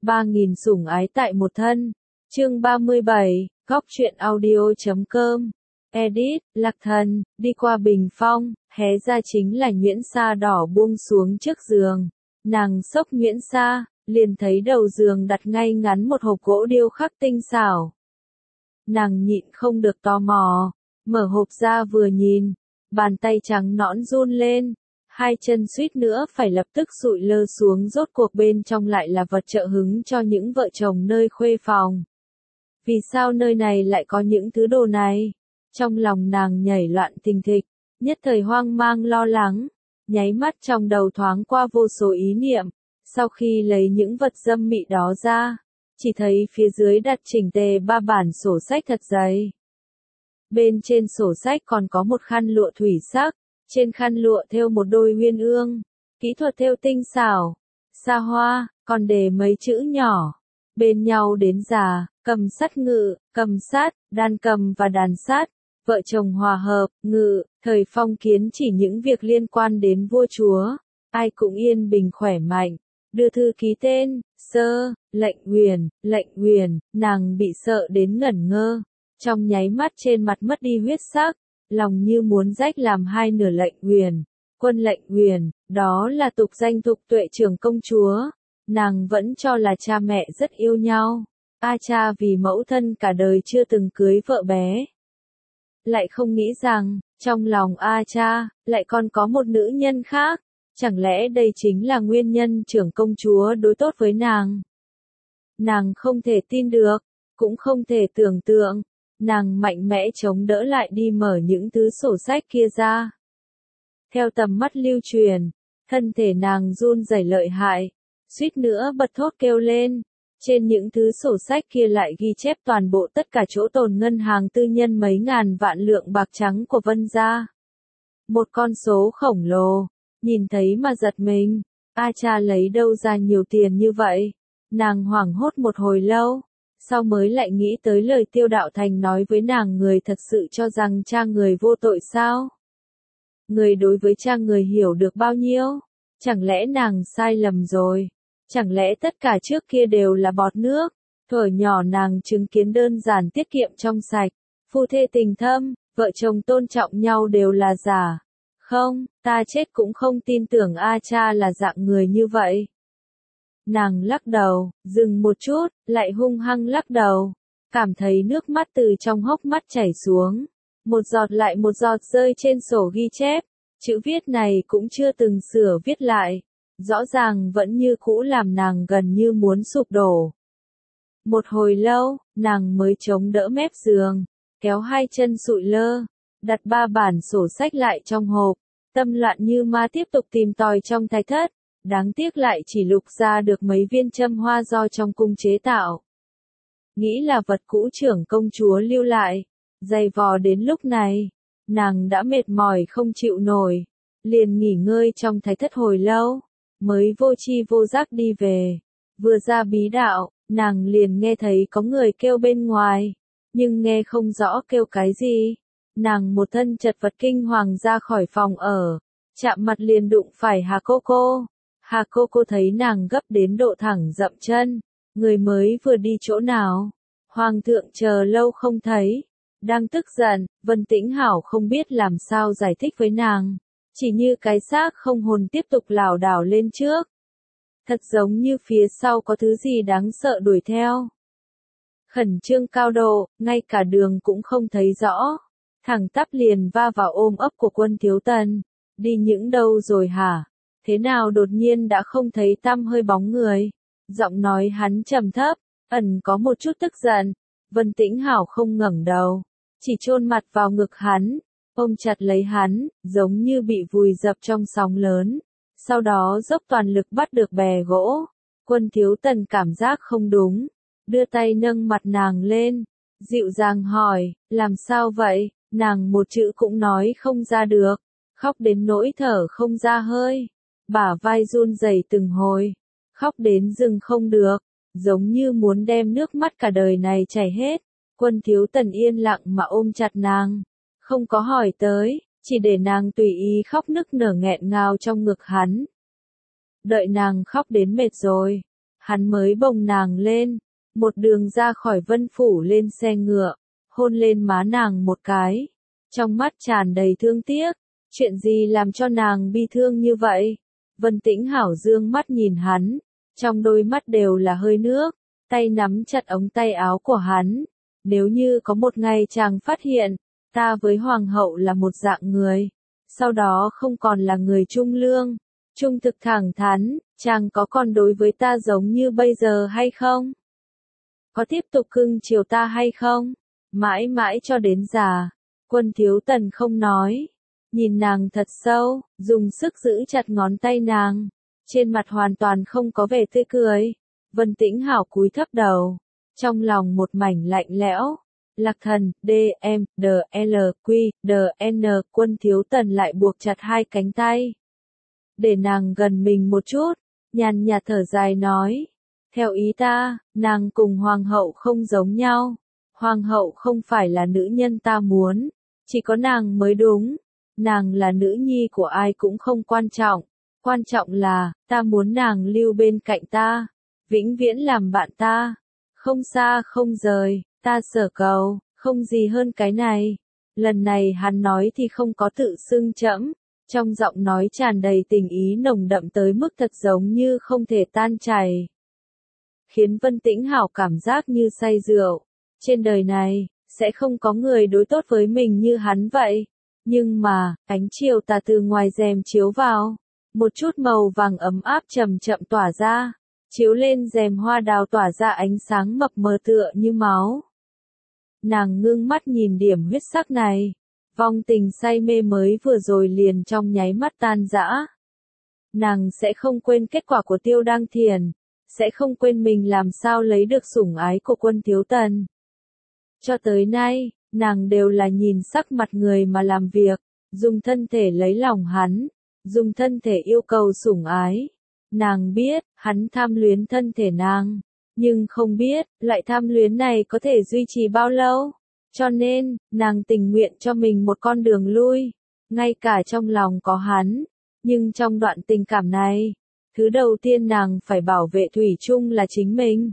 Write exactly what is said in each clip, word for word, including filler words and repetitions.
ba nghìn sủng ái tại một thân. Chương ba mươi bảy, Góc truyện audio chấm com. Edit, Lạc Thần, đi qua bình phong, hé ra chính là nhuyễn sa đỏ buông xuống trước giường. Nàng xốc nhuyễn sa, liền thấy đầu giường đặt ngay ngắn một hộp gỗ điêu khắc tinh xảo. Nàng nhịn không được tò mò, mở hộp ra vừa nhìn, bàn tay trắng nõn run lên, hai chân suýt nữa phải lập tức sụi lơ xuống, rốt cuộc bên trong lại là vật trợ hứng cho những vợ chồng nơi khuê phòng. Vì sao nơi này lại có những thứ đồ này? Trong lòng nàng nhảy loạn thình thịch, nhất thời hoang mang lo lắng, nháy mắt trong đầu thoáng qua vô số ý niệm, sau khi lấy những vật dâm mị đó ra, chỉ thấy phía dưới đặt chỉnh tề ba bản sổ sách thật dày. Bên trên sổ sách còn có một khăn lụa thủy sắc, trên khăn lụa thêu một đôi uyên ương, kỹ thuật thêu tinh xảo, xa hoa, còn đề mấy chữ nhỏ, bên nhau đến già, cầm sát ngự, cầm sát, đàn cầm và đàn sát, vợ chồng hòa hợp, ngự, thời phong kiến chỉ những việc liên quan đến vua chúa, ai cũng yên bình khỏe mạnh, đưa thư ký tên, sơ, lệnh Huyền, lệnh Huyền, nàng bị sợ đến ngẩn ngơ, trong nháy mắt trên mặt mất đi huyết sắc, lòng như muốn rách làm hai nửa. Lệnh Huyền, quân lệnh Huyền, đó là tục danh Thục Tuệ trưởng công chúa, nàng vẫn cho là cha mẹ rất yêu nhau, A cha vì mẫu thân cả đời chưa từng cưới vợ bé. Lại không nghĩ rằng, trong lòng A cha, lại còn có một nữ nhân khác, chẳng lẽ đây chính là nguyên nhân trưởng công chúa đối tốt với nàng? Nàng không thể tin được, cũng không thể tưởng tượng, nàng mạnh mẽ chống đỡ lại đi mở những thứ sổ sách kia ra. Theo tầm mắt lưu truyền, thân thể nàng run rẩy lợi hại, suýt nữa bật thốt kêu lên. Trên những thứ sổ sách kia lại ghi chép toàn bộ tất cả chỗ tồn ngân hàng tư nhân mấy ngàn vạn lượng bạc trắng của Vân gia. Một con số khổng lồ, nhìn thấy mà giật mình, A cha lấy đâu ra nhiều tiền như vậy? Nàng hoảng hốt một hồi lâu, sau mới lại nghĩ tới lời Tiêu Đạo Thành nói với nàng, người thật sự cho rằng cha người vô tội sao? Người đối với cha người hiểu được bao nhiêu? Chẳng lẽ nàng sai lầm rồi? Chẳng lẽ tất cả trước kia đều là bọt nước? Thuở nhỏ nàng chứng kiến đơn giản tiết kiệm trong sạch, phu thê tình thâm, vợ chồng tôn trọng nhau đều là giả. Không, ta chết cũng không tin tưởng A cha là dạng người như vậy. Nàng lắc đầu, dừng một chút, lại hung hăng lắc đầu, cảm thấy nước mắt từ trong hốc mắt chảy xuống, một giọt lại một giọt rơi trên sổ ghi chép, chữ viết này cũng chưa từng sửa viết lại. Rõ ràng vẫn như cũ làm nàng gần như muốn sụp đổ. Một hồi lâu, nàng mới chống đỡ mép giường, kéo hai chân sụi lơ, đặt ba bản sổ sách lại trong hộp, tâm loạn như ma tiếp tục tìm tòi trong thái thất, đáng tiếc lại chỉ lục ra được mấy viên châm hoa do trong cung chế tạo. Nghĩ là vật cũ trưởng công chúa lưu lại, dày vò đến lúc này, nàng đã mệt mỏi không chịu nổi, liền nghỉ ngơi trong thái thất hồi lâu. Mới vô chi vô giác đi về, vừa ra bí đạo, nàng liền nghe thấy có người kêu bên ngoài, nhưng nghe không rõ kêu cái gì. Nàng một thân chật vật kinh hoàng ra khỏi phòng ở, chạm mặt liền đụng phải Hà Cô Cô. Hà Cô Cô thấy nàng gấp đến độ thẳng dậm chân, người mới vừa đi chỗ nào? Hoàng thượng chờ lâu không thấy, đang tức giận, Vân Tĩnh Hảo không biết làm sao giải thích với nàng. Chỉ như cái xác không hồn tiếp tục lảo đảo lên trước. Thật giống như phía sau có thứ gì đáng sợ đuổi theo. Khẩn trương cao độ, ngay cả đường cũng không thấy rõ. Thẳng tắp liền va vào ôm ấp của Quân Thiếu Tần. Đi những đâu rồi hả? Thế nào đột nhiên đã không thấy tăm hơi bóng người? Giọng nói hắn trầm thấp, ẩn có một chút tức giận. Vân Tĩnh Hảo không ngẩng đầu, chỉ chôn mặt vào ngực hắn. Ôm chặt lấy hắn, giống như bị vùi dập trong sóng lớn, sau đó dốc toàn lực bắt được bè gỗ. Quân Thiếu Tần cảm giác không đúng, đưa tay nâng mặt nàng lên, dịu dàng hỏi, làm sao vậy? Nàng một chữ cũng nói không ra được, khóc đến nỗi thở không ra hơi, bả vai run rẩy từng hồi, khóc đến dừng không được, giống như muốn đem nước mắt cả đời này chảy hết. Quân Thiếu Tần yên lặng mà ôm chặt nàng. Không có hỏi tới, chỉ để nàng tùy ý khóc nức nở nghẹn ngào trong ngực hắn. Đợi nàng khóc đến mệt rồi, hắn mới bồng nàng lên, một đường ra khỏi Vân Phủ lên xe ngựa, hôn lên má nàng một cái, trong mắt tràn đầy thương tiếc, chuyện gì làm cho nàng bi thương như vậy? Vân Tĩnh Hảo dương mắt nhìn hắn, trong đôi mắt đều là hơi nước, tay nắm chặt ống tay áo của hắn, nếu như có một ngày chàng phát hiện, ta với hoàng hậu là một dạng người, sau đó không còn là người trung lương, trung thực thẳng thắn, chàng có còn đối với ta giống như bây giờ hay không? Có tiếp tục cưng chiều ta hay không? Mãi mãi cho đến già, Quân Thiếu Tần không nói, nhìn nàng thật sâu, dùng sức giữ chặt ngón tay nàng, trên mặt hoàn toàn không có vẻ tươi cười. Vân Tĩnh Hảo cúi thấp đầu, trong lòng một mảnh lạnh lẽo. Lạc Thần, D, M, D, L, Q, D, N, Quân Thiếu Tần lại buộc chặt hai cánh tay. Để nàng gần mình một chút, nhàn nhạt thở dài nói. Theo ý ta, nàng cùng hoàng hậu không giống nhau. Hoàng hậu không phải là nữ nhân ta muốn, chỉ có nàng mới đúng. Nàng là nữ nhi của ai cũng không quan trọng, quan trọng là, ta muốn nàng lưu bên cạnh ta, vĩnh viễn làm bạn ta, không xa không rời, ta sở cầu, không gì hơn cái này. Lần này hắn nói thì không có tự xưng trẫm, trong giọng nói tràn đầy tình ý nồng đậm tới mức thật giống như không thể tan chảy. Khiến Vân Tĩnh Hảo cảm giác như say rượu, trên đời này, sẽ không có người đối tốt với mình như hắn vậy. Nhưng mà, ánh chiều tà từ ngoài rèm chiếu vào, một chút màu vàng ấm áp chậm chậm tỏa ra, chiếu lên rèm hoa đào tỏa ra ánh sáng mập mờ tựa như máu. Nàng ngưng mắt nhìn điểm huyết sắc này, vong tình say mê mới vừa rồi liền trong nháy mắt tan rã. Nàng sẽ không quên kết quả của Tiêu Đăng Thiền, sẽ không quên mình làm sao lấy được sủng ái của Quân Thiếu Tần. Cho tới nay, nàng đều là nhìn sắc mặt người mà làm việc, dùng thân thể lấy lòng hắn, dùng thân thể yêu cầu sủng ái. Nàng biết, hắn tham luyến thân thể nàng, nhưng không biết, loại tham luyến này có thể duy trì bao lâu. Cho nên, nàng tình nguyện cho mình một con đường lui, ngay cả trong lòng có hắn. Nhưng trong đoạn tình cảm này, thứ đầu tiên nàng phải bảo vệ thủy chung là chính mình.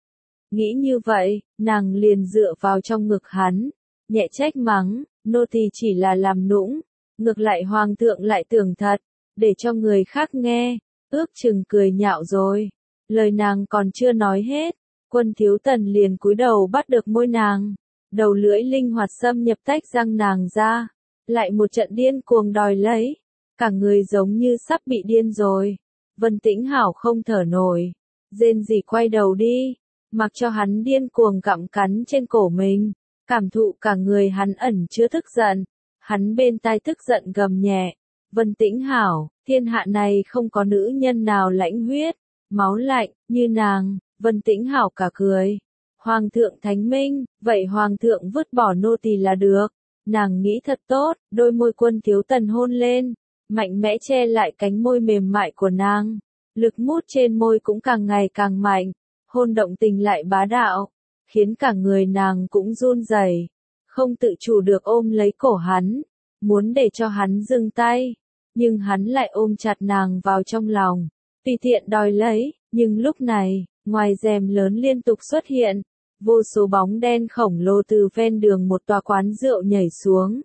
Nghĩ như vậy, nàng liền dựa vào trong ngực hắn, nhẹ trách mắng, nô tỳ chỉ là làm nũng, ngược lại hoàng thượng lại tưởng thật, để cho người khác nghe, ước chừng cười nhạo rồi. Lời nàng còn chưa nói hết, Quân Thiếu Tần liền cúi đầu bắt được môi nàng, đầu lưỡi linh hoạt xâm nhập tách răng nàng ra, lại một trận điên cuồng đòi lấy, cả người giống như sắp bị điên rồi. Vân Tĩnh Hảo không thở nổi, rên rỉ quay đầu đi, mặc cho hắn điên cuồng gặm cắn trên cổ mình, cảm thụ cả người hắn ẩn chứa tức giận. Hắn bên tai tức giận gầm nhẹ, Vân Tĩnh Hảo, thiên hạ này không có nữ nhân nào lãnh huyết, máu lạnh, như nàng. Vân Tĩnh Hảo cả cười. Hoàng thượng thánh minh, vậy hoàng thượng vứt bỏ nô tỳ là được. Nàng nghĩ thật tốt, đôi môi Quân Thiếu Tần hôn lên, mạnh mẽ che lại cánh môi mềm mại của nàng. Lực mút trên môi cũng càng ngày càng mạnh, hôn động tình lại bá đạo, khiến cả người nàng cũng run rẩy, không tự chủ được ôm lấy cổ hắn, muốn để cho hắn dừng tay, nhưng hắn lại ôm chặt nàng vào trong lòng, tùy tiện đòi lấy, nhưng lúc này, ngoài rèm lớn liên tục xuất hiện, vô số bóng đen khổng lồ từ ven đường một tòa quán rượu nhảy xuống.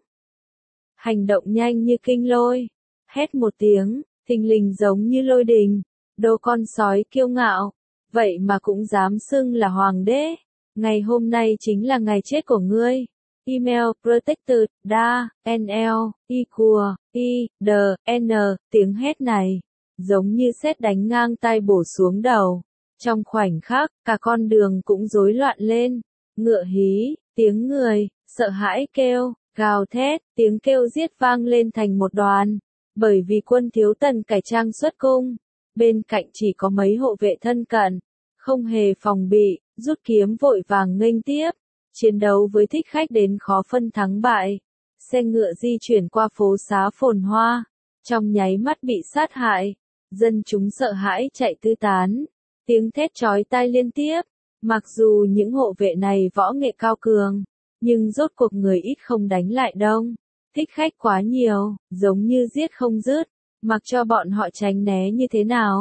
Hành động nhanh như kinh lôi, hét một tiếng, thình lình giống như lôi đình, đồ con sói kiêu ngạo, vậy mà cũng dám xưng là hoàng đế, ngày hôm nay chính là ngày chết của ngươi. Email protected, da, nl, equal, i, d, n, tiếng hét này, giống như sét đánh ngang tai bổ xuống đầu. Trong khoảnh khắc, cả con đường cũng rối loạn lên, ngựa hí, tiếng người, sợ hãi kêu, gào thét, tiếng kêu giết vang lên thành một đoàn, bởi vì Quân Thiếu Tần cải trang xuất cung, bên cạnh chỉ có mấy hộ vệ thân cận, không hề phòng bị, rút kiếm vội vàng nghênh tiếp, chiến đấu với thích khách đến khó phân thắng bại. Xe ngựa di chuyển qua phố xá phồn hoa, trong nháy mắt bị sát hại, dân chúng sợ hãi chạy tứ tán, tiếng thét chói tai liên tiếp. Mặc dù những hộ vệ này võ nghệ cao cường, nhưng rốt cuộc người ít không đánh lại đông, thích khách quá nhiều, giống như giết không dứt, mặc cho bọn họ tránh né như thế nào,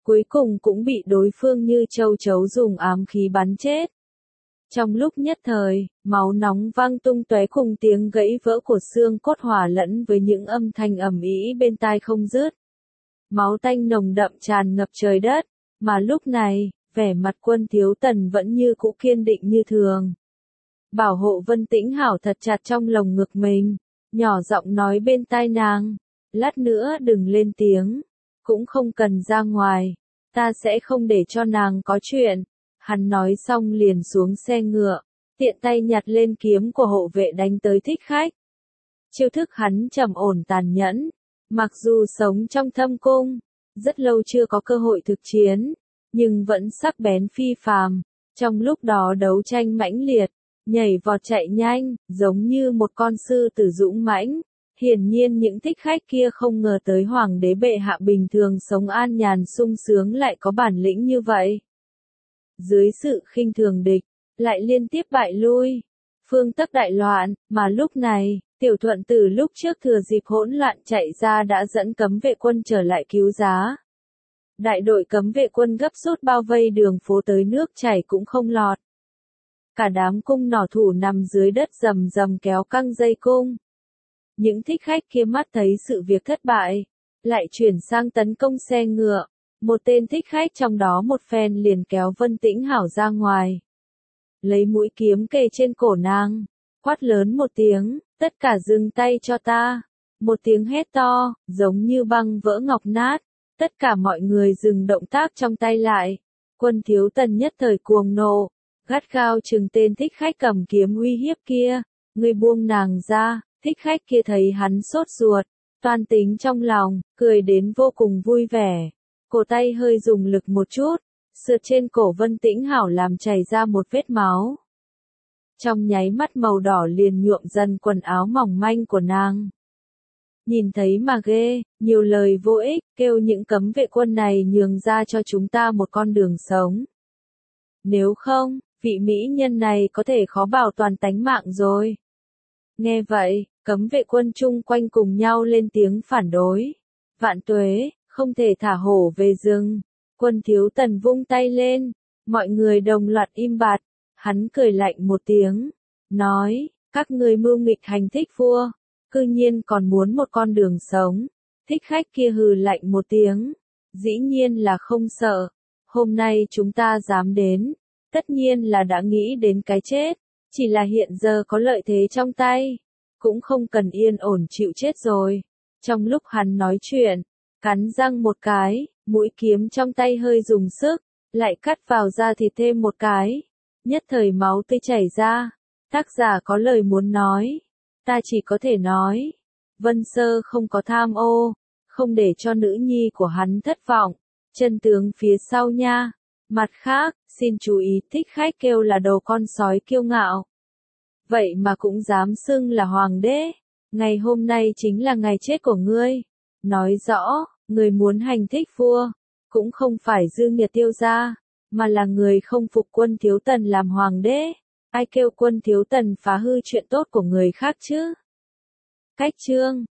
cuối cùng cũng bị đối phương như châu chấu dùng ám khí bắn chết. Trong lúc nhất thời, máu nóng văng tung tóe cùng tiếng gãy vỡ của xương cốt hòa lẫn với những âm thanh ầm ĩ bên tai không dứt. Máu tanh nồng đậm tràn ngập trời đất, mà lúc này, vẻ mặt Quân Thiếu Tần vẫn như cũ kiên định như thường. Bảo hộ Vân Tĩnh Hảo thật chặt trong lồng ngực mình, nhỏ giọng nói bên tai nàng, lát nữa đừng lên tiếng, cũng không cần ra ngoài, ta sẽ không để cho nàng có chuyện. Hắn nói xong liền xuống xe ngựa, tiện tay nhặt lên kiếm của hộ vệ đánh tới Thích Khách. Chiêu thức hắn trầm ổn tàn nhẫn, mặc dù sống trong thâm cung, rất lâu chưa có cơ hội thực chiến, nhưng vẫn sắc bén phi phàm, trong lúc đó đấu tranh mãnh liệt, nhảy vọt chạy nhanh, giống như một con sư tử dũng mãnh. Hiển nhiên những thích khách kia không ngờ tới hoàng đế bệ hạ bình thường sống an nhàn sung sướng lại có bản lĩnh như vậy. Dưới sự khinh thường địch, lại liên tiếp bại lui, phương tắc đại loạn, mà lúc này, Tiểu Thuận từ lúc trước thừa dịp hỗn loạn chạy ra đã dẫn cấm vệ quân trở lại cứu giá. Đại đội cấm vệ quân gấp rút bao vây đường phố tới nước chảy cũng không lọt. Cả đám cung nỏ thủ nằm dưới đất rầm rầm kéo căng dây cung. Những thích khách kia mắt thấy sự việc thất bại, lại chuyển sang tấn công xe ngựa. Một tên thích khách trong đó một phen liền kéo Vân Tĩnh Hảo ra ngoài. Lấy mũi kiếm kề trên cổ nàng, quát lớn một tiếng, tất cả dừng tay cho ta. Một tiếng hét to, giống như băng vỡ ngọc nát. Tất cả mọi người dừng động tác trong tay lại. Quân Thiếu Tần nhất thời cuồng nộ, gắt gao trừng tên thích khách cầm kiếm uy hiếp kia. Người buông nàng ra, thích khách kia thấy hắn sốt ruột, toan tính trong lòng, cười đến vô cùng vui vẻ. Cổ tay hơi dùng lực một chút, sượt trên cổ Vân Tĩnh Hảo làm chảy ra một vết máu. Trong nháy mắt màu đỏ liền nhuộm dần quần áo mỏng manh của nàng. Nhìn thấy mà ghê, nhiều lời vô ích, kêu những cấm vệ quân này nhường ra cho chúng ta một con đường sống. Nếu không, vị mỹ nhân này có thể khó bảo toàn tánh mạng rồi. Nghe vậy, cấm vệ quân chung quanh cùng nhau lên tiếng phản đối. Vạn tuế, không thể thả hổ về rừng. Quân Thiếu Tần vung tay lên, mọi người đồng loạt im bặt. Hắn cười lạnh một tiếng, nói, các ngươi mưu nghịch hành thích vua, cư nhiên còn muốn một con đường sống. Thích khách kia hừ lạnh một tiếng, dĩ nhiên là không sợ. Hôm nay chúng ta dám đến, tất nhiên là đã nghĩ đến cái chết, chỉ là hiện giờ có lợi thế trong tay, cũng không cần yên ổn chịu chết rồi. Trong lúc hắn nói chuyện, cắn răng một cái, mũi kiếm trong tay hơi dùng sức, lại cắt vào da thịt thêm một cái. Nhất thời máu tươi chảy ra, tác giả có lời muốn nói, ta chỉ có thể nói, Vân Sơ không có tham ô, không để cho nữ nhi của hắn thất vọng, chân tướng phía sau nha. Mặt khác, xin chú ý thích khách kêu là đồ con sói kiêu ngạo. Vậy mà cũng dám xưng là hoàng đế, ngày hôm nay chính là ngày chết của ngươi. Nói rõ, người muốn hành thích vua, cũng không phải dư nghiệt tiêu gia, mà là người không phục Quân Thiếu Tần làm hoàng đế. Ai kêu Quân Thiếu Tần phá hư chuyện tốt của người khác chứ? Cách chương